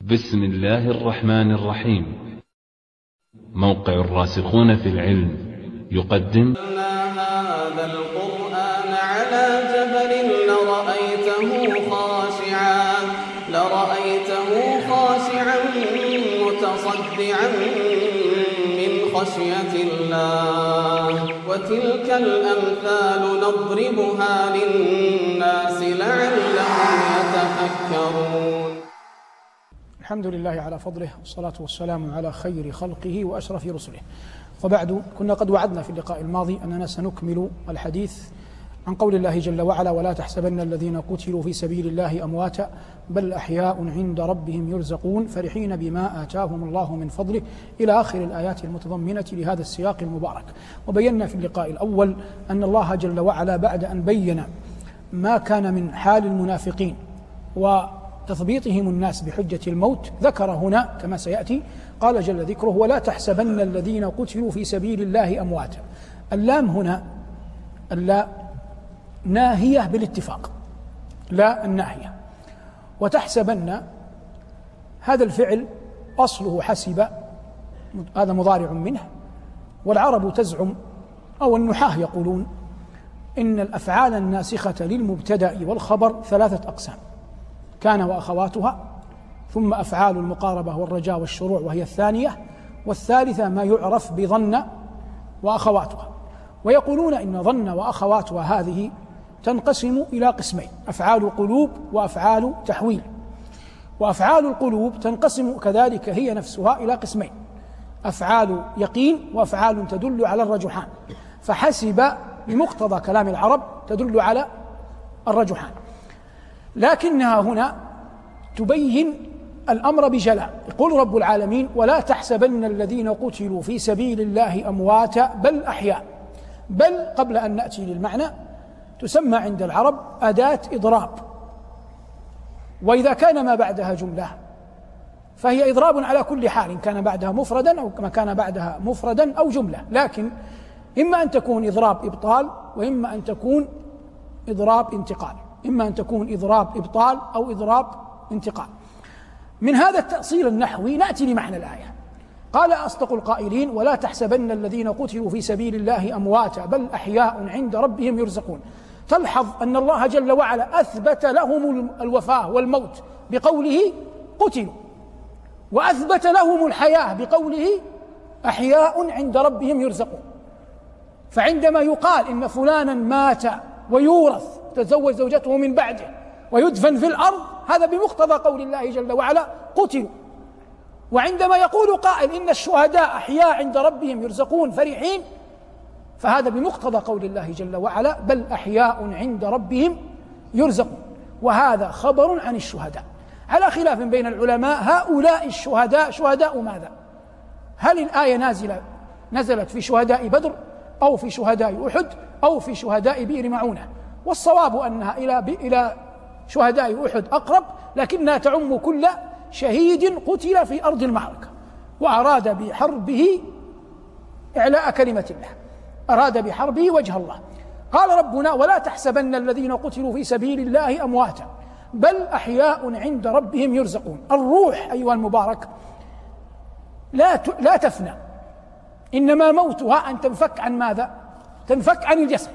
بسم الله الرحمن الرحيم. موقع الراسخون في العلم يقدم هذا القرآن على جبل لرأيته خاشعا متصدعا من خشية الله. وتلك الأمثال نضربها للناس لعلهم يتفكرون. الحمد لله على فضله، والصلاة والسلام على خير خلقه وأشرف رسله. وبعد، كنا قد وعدنا في اللقاء الماضي أننا سنكمل الحديث عن قول الله جل وعلا: ولا تحسبن الذين قتلوا في سبيل الله أمواتا بل أحياء عند ربهم يرزقون فرحين بما آتاهم الله من فضله، إلى آخر الآيات المتضمنة لهذا السياق المبارك. وبينا في اللقاء الأول أن الله جل وعلا بعد أن بين ما كان من حال المنافقين وتثبيطهم الناس بحجة الموت، ذكر هنا كما سيأتي قال جل ذكره: ولا تحسبن الذين قتلوا في سبيل الله أمواتا. اللام هنا اللا ناهية بالاتفاق، لا الناهية. وتحسبن هذا الفعل أصله حسب، هذا مضارع منه. والعرب تزعم أو النحاة يقولون إن الأفعال الناسخة للمبتدأ والخبر ثلاثة أقسام: كان وأخواتها، ثم أفعال المقاربة والرجاء والشروع وهي الثانية، والثالثة ما يعرف بظن وأخواتها. ويقولون إن ظن وأخواتها هذه تنقسم إلى قسمين: أفعال قلوب وأفعال تحويل. وأفعال القلوب تنقسم كذلك هي نفسها إلى قسمين: أفعال يقين وأفعال تدل على الرجحان. فحسب بمقتضى كلام العرب تدل على الرجحان، لكنها هنا تبين الأمر بجلاء. يقول رب العالمين: ولا تحسبن الذين قتلوا في سبيل الله أمواتا بل أحياء. بل قبل أن نأتي للمعنى تسمى عند العرب أداة إضراب، وإذا كان ما بعدها جملة فهي إضراب على كل حال، إن كان بعدها مفردا أو كما كان بعدها مفردا أو جملة، لكن إما أن تكون إضراب إبطال وإما أن تكون إضراب انتقال، إما أن تكون إضراب إبطال أو إضراب انتقال. من هذا التأصيل النحوي نأتي لمعنى الآية. قال أصدق القائلين: ولا تحسبن الذين قتلوا في سبيل الله أمواتا بل أحياء عند ربهم يرزقون. تلحظ أن الله جل وعلا أثبت لهم الوفاة والموت بقوله قتلوا، وأثبت لهم الحياة بقوله أحياء عند ربهم يرزقون. فعندما يقال إن فلانا مات ويورث، تزوج زوجته من بعده ويدفن في الأرض، هذا بمقتضى قول الله جل وعلا قتلوا. وعندما يقول قائل إن الشهداء أحياء عند ربهم يرزقون فرحين، فهذا بمقتضى قول الله جل وعلا بل أحياء عند ربهم يرزقون. وهذا خبر عن الشهداء، على خلاف بين العلماء: هؤلاء الشهداء شهداء ماذا؟ هل الآية نزلت في شهداء بدر أو في شهداء أحد أو في شهداء بئر معونة؟ والصواب أنها إلى شهداء أحد أقرب، لكنها تعم كل شهيد قتل في أرض المعركة وأراد بحربه إعلاء كلمة الله، أراد بحربه وجه الله. قال ربنا: ولا تحسبن الذين قتلوا في سبيل الله أمواتا بل أحياء عند ربهم يرزقون. الروح أيها المبارك لا تفنى، إنما موتها أن تنفك عن ماذا؟ تنفك عن الجسد.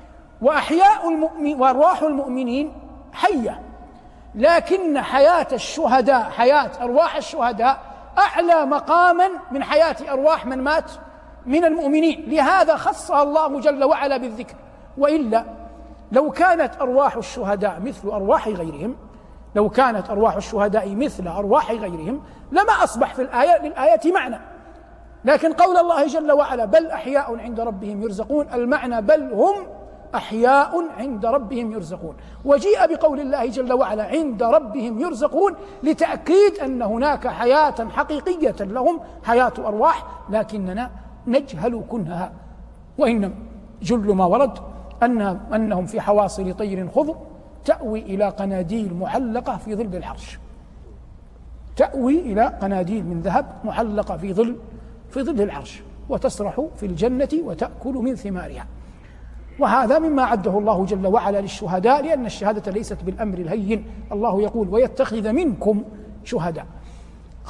وأرواح المؤمنين حية، لكن حياة الشهداء، حياة أرواح الشهداء أعلى مقاما من حياة أرواح من مات من المؤمنين، لهذا خصها الله جل وعلا بالذكر. وإلا لو كانت أرواح الشهداء مثل أرواح غيرهم، لو كانت أرواح الشهداء مثل أرواح غيرهم لما أصبح في للآية معنى. لكن قول الله جل وعلا بل أحياء عند ربهم يرزقون، المعنى بل هم أحياء عند ربهم يرزقون. وجيء بقول الله جل وعلا عند ربهم يرزقون لتأكيد أن هناك حياة حقيقية لهم، حياة أرواح، لكننا نجهل كنها. وإن جل ما ورد أنهم في حواصل طير خضر تأوي إلى قناديل معلقة في ظل العرش، تأوي إلى قناديل من ذهب معلقة في ظل العرش، وتسرح في الجنة وتأكل من ثمارها. وهذا مما عده الله جل وعلا للشهداء، لأن الشهادة ليست بالأمر الهين. الله يقول: ويتخذ منكم شهداء.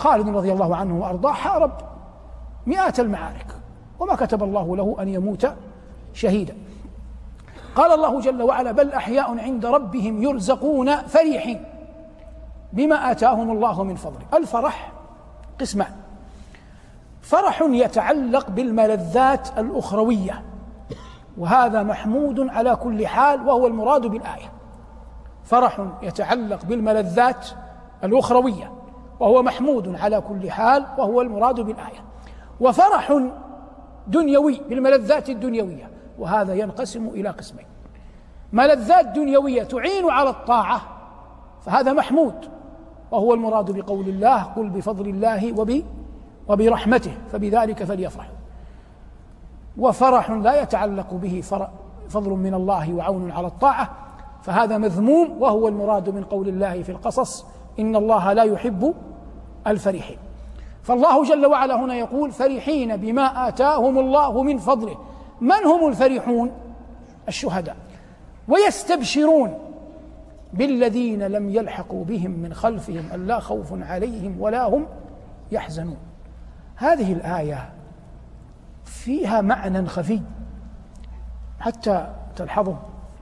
خالد رضي الله عنه وأرضاه حارب مئات المعارك وما كتب الله له أن يموت شهيدا. قال الله جل وعلا: بل أحياء عند ربهم يرزقون فرحين بما آتاهم الله من فضله. الفرح قسمان: فرح يتعلق بالملذات الأخروية، وهذا محمود على كل حال وهو المراد بالآية. فرح يتعلق بالملذات الأخروية وهو محمود على كل حال وهو المراد بالآية. وفرح دنيوي بالملذات الدنيوية، وهذا ينقسم إلى قسمين: ملذات دنيوية تعين على الطاعة فهذا محمود وهو المراد بقول الله: قل بفضل الله وبرحمته فبذلك فليفرحوا. وفرح لا يتعلق به فضل من الله وعون على الطاعة فهذا مذموم وهو المراد من قول الله في القصص: إن الله لا يحب الفرحين. فالله جل وعلا هنا يقول: فرحين بما آتاهم الله من فضله. من هم الفرحون؟ الشهداء. ويستبشرون بالذين لم يلحقوا بهم من خلفهم ألا خوف عليهم ولا هم يحزنون. هذه الآية فيها معنى خفي حتى تلحظه.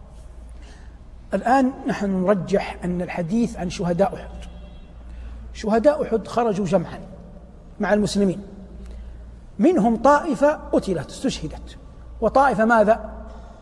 الآن نحن نرجح أن الحديث عن شهداء أحد. شهداء أحد خرجوا جمعا مع المسلمين، منهم طائفة قتلت استشهدت، وطائفة ماذا؟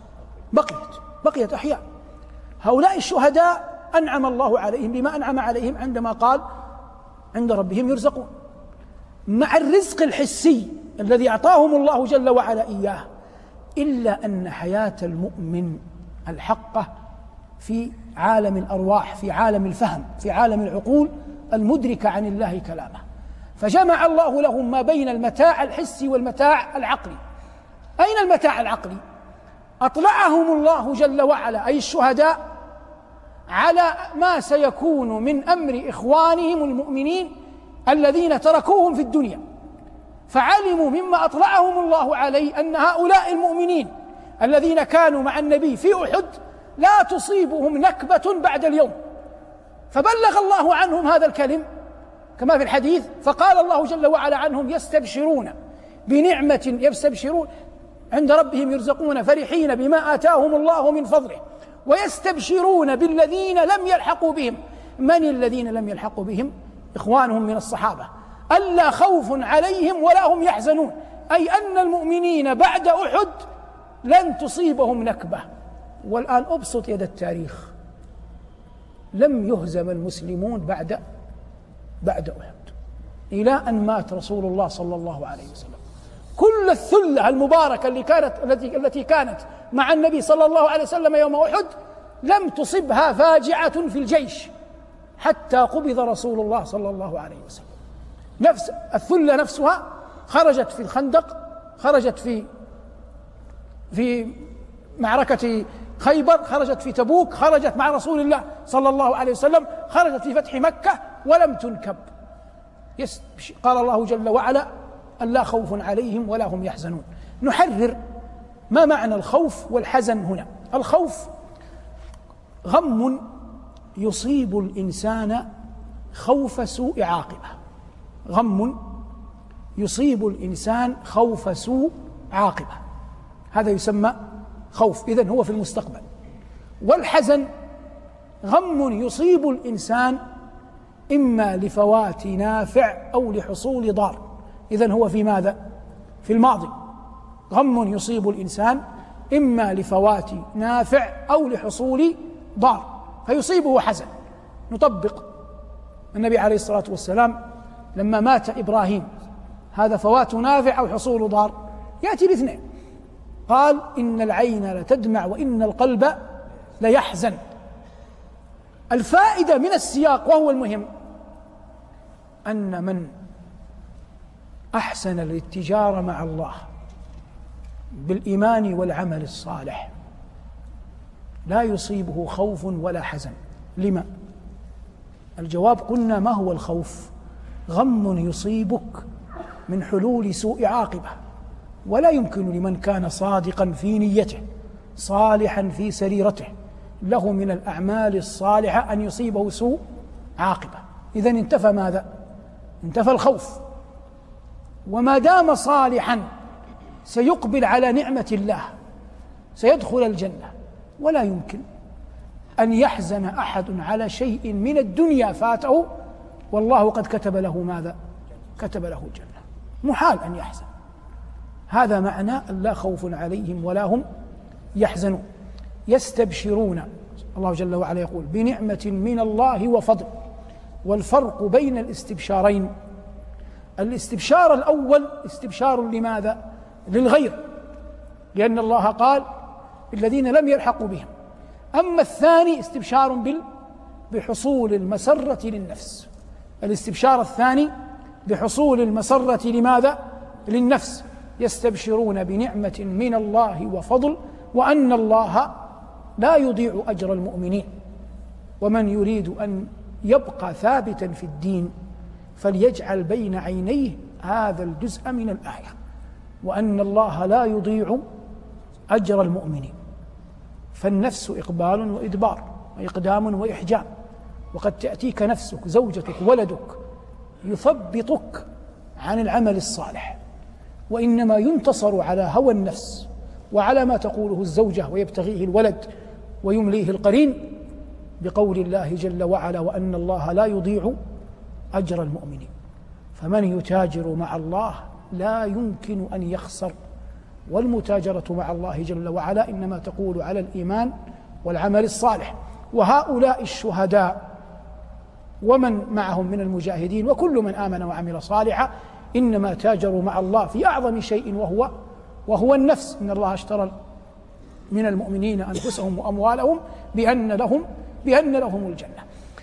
بقيت أحياء. هؤلاء الشهداء أنعم الله عليهم بما أنعم عليهم عندما قال: عند ربهم يرزقون، مع الرزق الحسي الذي أعطاهم الله جل وعلا إياه، إلا أن حياة المؤمن الحقة في عالم الأرواح، في عالم الفهم، في عالم العقول المدركة عن الله كلامه. فجمع الله لهم ما بين المتاع الحسي والمتاع العقلي. أين المتاع العقلي؟ أطلعهم الله جل وعلا أي الشهداء على ما سيكون من أمر إخوانهم المؤمنين الذين تركوهم في الدنيا، فعلموا مما أطلعهم الله عليه أن هؤلاء المؤمنين الذين كانوا مع النبي في أحد لا تصيبهم نكبة بعد اليوم، فبلغ الله عنهم هذا الكلم كما في الحديث. فقال الله جل وعلا عنهم: يستبشرون بنعمة، يستبشرون عند ربهم يرزقون فرحين بما آتاهم الله من فضله ويستبشرون بالذين لم يلحقوا بهم. من الذين لم يلحقوا بهم؟ إخوانهم من الصحابة، ألا خوف عليهم ولا هم يحزنون، أي أن المؤمنين بعد أحد لن تصيبهم نكبة. والآن أبسط يد التاريخ، لم يهزم المسلمون بعد أحد إلى أن مات رسول الله صلى الله عليه وسلم. كل الثلة المباركة التي كانت مع النبي صلى الله عليه وسلم يوم أحد لم تصبها فاجعة في الجيش حتى قبض رسول الله صلى الله عليه وسلم. نفس الثلة نفسها خرجت في الخندق، خرجت في معركة خيبر، خرجت في تبوك، خرجت مع رسول الله صلى الله عليه وسلم، خرجت في فتح مكة ولم تنكب. قال الله جل وعلا: ألا خوف عليهم ولا هم يحزنون. نحرر ما معنى الخوف والحزن هنا. الخوف غم يصيب الإنسان خوف سوء عاقبة، غم يصيب الإنسان خوف سوء عاقبة، هذا يسمى خوف، إذن هو في المستقبل. والحزن غم يصيب الإنسان إما لفوات نافع أو لحصول ضار، إذن هو في ماذا؟ في الماضي. غم يصيب الإنسان إما لفوات نافع أو لحصول ضار فيصيبه حزن. نطبق النبي عليه الصلاة والسلام لما مات إبراهيم، هذا فوات نافع أو حصول ضار؟ يأتي الاثنين. قال: إن العين لتدمع وإن القلب ليحزن. الفائدة من السياق وهو المهم أن من أحسن الاتجار مع الله بالإيمان والعمل الصالح لا يصيبه خوف ولا حزن. لما؟ الجواب قلنا: ما هو الخوف؟ غم يصيبك من حلول سوء عاقبة، ولا يمكن لمن كان صادقا في نيته صالحا في سريرته له من الأعمال الصالحة أن يصيبه سوء عاقبة. إذن انتفى ماذا؟ انتفى الخوف، وما دام صالحا سيقبل على نعمة الله، سيدخل الجنة. ولا يمكن أن يحزن أحد على شيء من الدنيا فاته والله قد كتب له ماذا؟ كتب له الجنة. محال أن يحزن. هذا معنى أن لا خوف عليهم ولا هم يحزنون. يستبشرون، الله جل وعلا يقول بنعمة من الله وفضل. والفرق بين الاستبشارين، الاستبشار الأول استبشار لماذا؟ للغير، لأن الله قال الذين لم يلحقوا بهم. أما الثاني استبشار بحصول المسرة للنفس. الاستبشار الثاني بحصول المسرة لماذا؟ للنفس. يستبشرون بنعمة من الله وفضل وأن الله لا يضيع أجر المؤمنين. ومن يريد أن يبقى ثابتا في الدين فليجعل بين عينيه هذا الجزء من الآية، وأن الله لا يضيع أجر المؤمنين. فالنفس إقبال وإدبار وإقدام وإحجام، وقد تأتيك نفسك زوجتك ولدك يثبطك عن العمل الصالح، وإنما ينتصر على هوى النفس وعلى ما تقوله الزوجة ويبتغيه الولد ويمليه القرين بقول الله جل وعلا وأن الله لا يضيع أجر المؤمنين. فمن يتاجر مع الله لا يمكن أن يخسر، والمتاجرة مع الله جل وعلا إنما تقول على الإيمان والعمل الصالح. وهؤلاء الشهداء ومن معهم من المجاهدين وكل من آمن وعمل صالحا إنما تاجروا مع الله في أعظم شيء وهو النفس. إن الله اشترى من المؤمنين أنفسهم وأموالهم بأن لهم الجنة.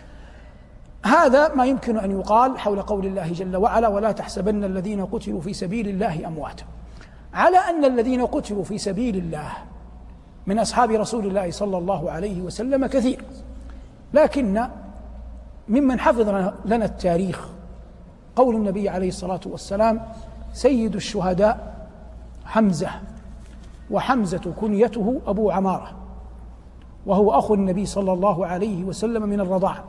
هذا ما يمكن أن يقال حول قول الله جل وعلا ولا تحسبن الذين قتلوا في سبيل الله أمواتا، على أن الذين قتلوا في سبيل الله من أصحاب رسول الله صلى الله عليه وسلم كثير، لكن ممن حفظ لنا التاريخ قول النبي عليه الصلاة والسلام سيد الشهداء حمزة، وحمزة كنيته أبو عمارة، وهو أخو النبي صلى الله عليه وسلم من الرضاعة،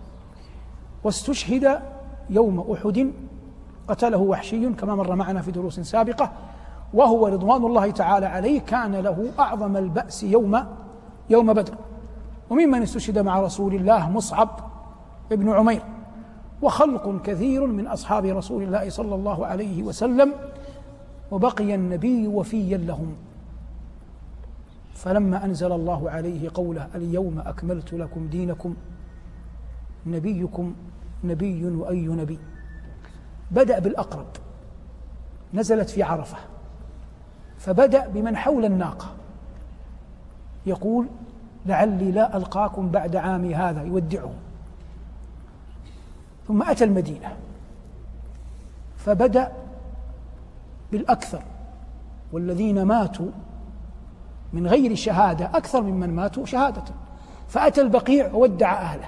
واستشهد يوم أحد قتله وحشي كما مر معنا في دروس سابقة، وهو رضوان الله تعالى عليه كان له أعظم البأس يوم بدر. وممن استشهد مع رسول الله مصعب ابن عمير، وخلق كثير من أصحاب رسول الله صلى الله عليه وسلم، وبقي النبي وفيا لهم. فلما أنزل الله عليه قوله اليوم أكملت لكم دينكم نبيكم نبي وأي نبي، بدأ بالأقرب، نزلت في عرفة، فبدأ بمن حول الناقة يقول لعلي لا ألقاكم بعد عامي هذا، يودعهم. ثم أتى المدينة فبدأ بالأكثر، والذين ماتوا من غير شهادة أكثر ممن ماتوا شهادة، فأتى البقيع وودع أهله،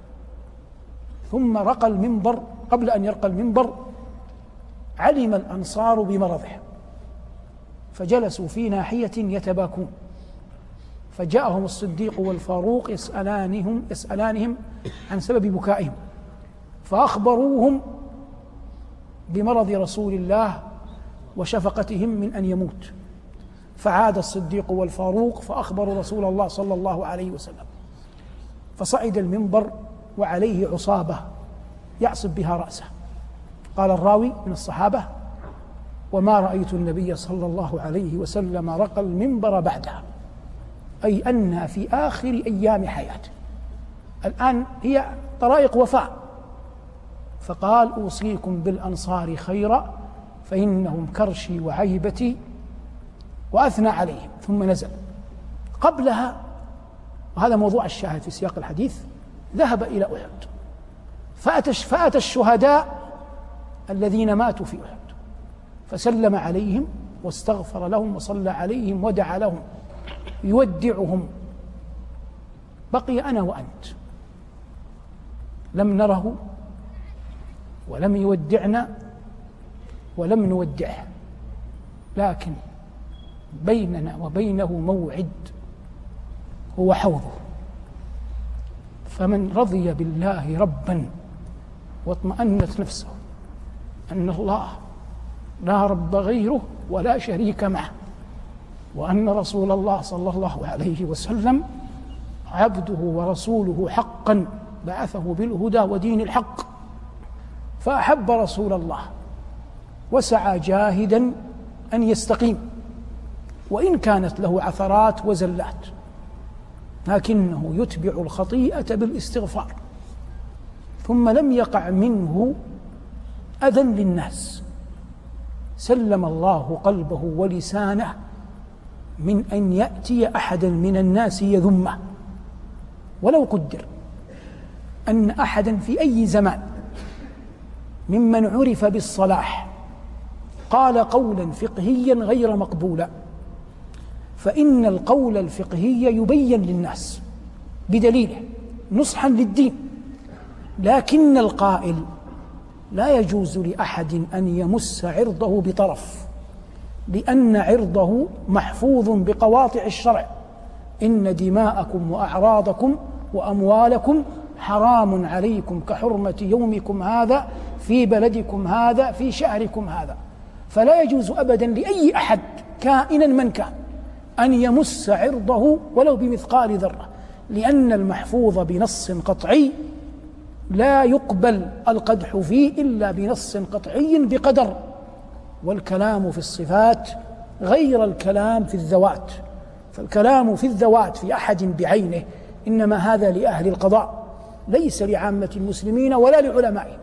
ثم رقى المنبر. قبل أن يرقى المنبر علم الأنصار بمرضه فجلسوا في ناحية يتباكون، فجاءهم الصديق والفاروق يسألانهم عن سبب بكائهم، فأخبروهم بمرض رسول الله وشفقتهم من أن يموت. فعاد الصديق والفاروق فأخبروا رسول الله صلى الله عليه وسلم، فصعد المنبر وعليه عصابة يعصب بها رأسه. قال الراوي من الصحابة وما رأيت النبي صلى الله عليه وسلم رقى المنبر بعدها، أي أنها في آخر أيام حياته، الآن هي طرائق وفاء. فقال أوصيكم بالأنصار خيرا فإنهم كرشي وعيبتي، وأثنى عليهم. ثم نزل قبلها، وهذا موضوع الشاهد في سياق الحديث، ذهب إلى أحد فأتى الشهداء الذين ماتوا في أحد فسلم عليهم واستغفر لهم وصلى عليهم ودعا لهم يودعهم. بقي أنا وأنت لم نره ولم يودعنا ولم نودعه، لكن بيننا وبينه موعد هو حوضه. فمن رضي بالله ربا واطمأنت نفسه أن الله لا رب غيره ولا شريك معه، وأن رسول الله صلى الله عليه وسلم عبده ورسوله حقا بعثه بالهدى ودين الحق، فأحب رسول الله وسعى جاهدا أن يستقيم، وإن كانت له عثرات وزلات، لكنه يتبع الخطيئة بالاستغفار، ثم لم يقع منه أذى للناس، سلم الله قلبه ولسانه من أن يأتي أحدا من الناس يذمه. ولو قدر أن أحدا في أي زمان ممن عرف بالصلاح قال قولا فقهيا غير مقبولا، فإن القول الفقهي يبين للناس بدليله نصحا للدين، لكن القائل لا يجوز لأحد أن يمس عرضه بطرف، لأن عرضه محفوظ بقواطع الشرع: إن دماءكم وأعراضكم وأموالكم حرام عليكم كحرمة يومكم هذا في بلدكم هذا في شهركم هذا. فلا يجوز أبدا لأي أحد كائنا من كان أن يمس عرضه ولو بمثقال ذرة، لأن المحفوظ بنص قطعي لا يقبل القدح فيه إلا بنص قطعي بقدر. والكلام في الصفات غير الكلام في الذوات، فالكلام في الذوات في أحد بعينه إنما هذا لأهل القضاء ليس لعامة المسلمين ولا لعلمائهم.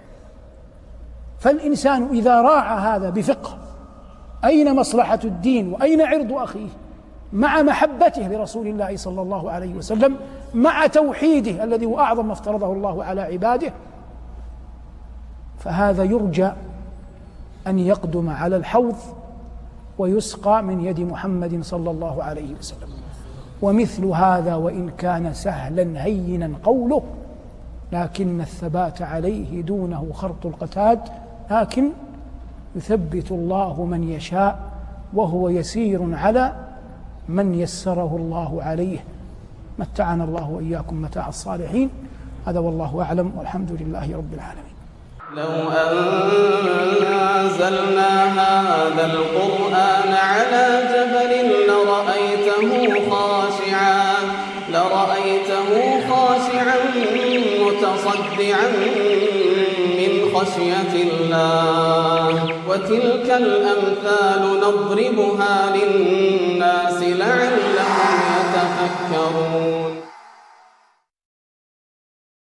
فالإنسان إذا راعى هذا بفقه أين مصلحة الدين وأين عرض أخيه، مع محبته لرسول الله صلى الله عليه وسلم، مع توحيده الذي هو أعظم ما افترضه الله على عباده، فهذا يرجى أن يقدم على الحوض ويسقى من يد محمد صلى الله عليه وسلم. ومثل هذا وإن كان سهلا هينا قوله، لكن الثبات عليه دونه خرط القتاد، لكن يثبت الله من يشاء وهو يسير على من يسره الله عليه. متعنا الله وإياكم متاع الصالحين. هذا والله أعلم، والحمد لله رب العالمين. لو أنزلنا هذا القرآن على جبل لرأيته خاشعا متصدعا من خشية الله. وتلك الأمثال نضربها للناس لعلهم يتفكرون.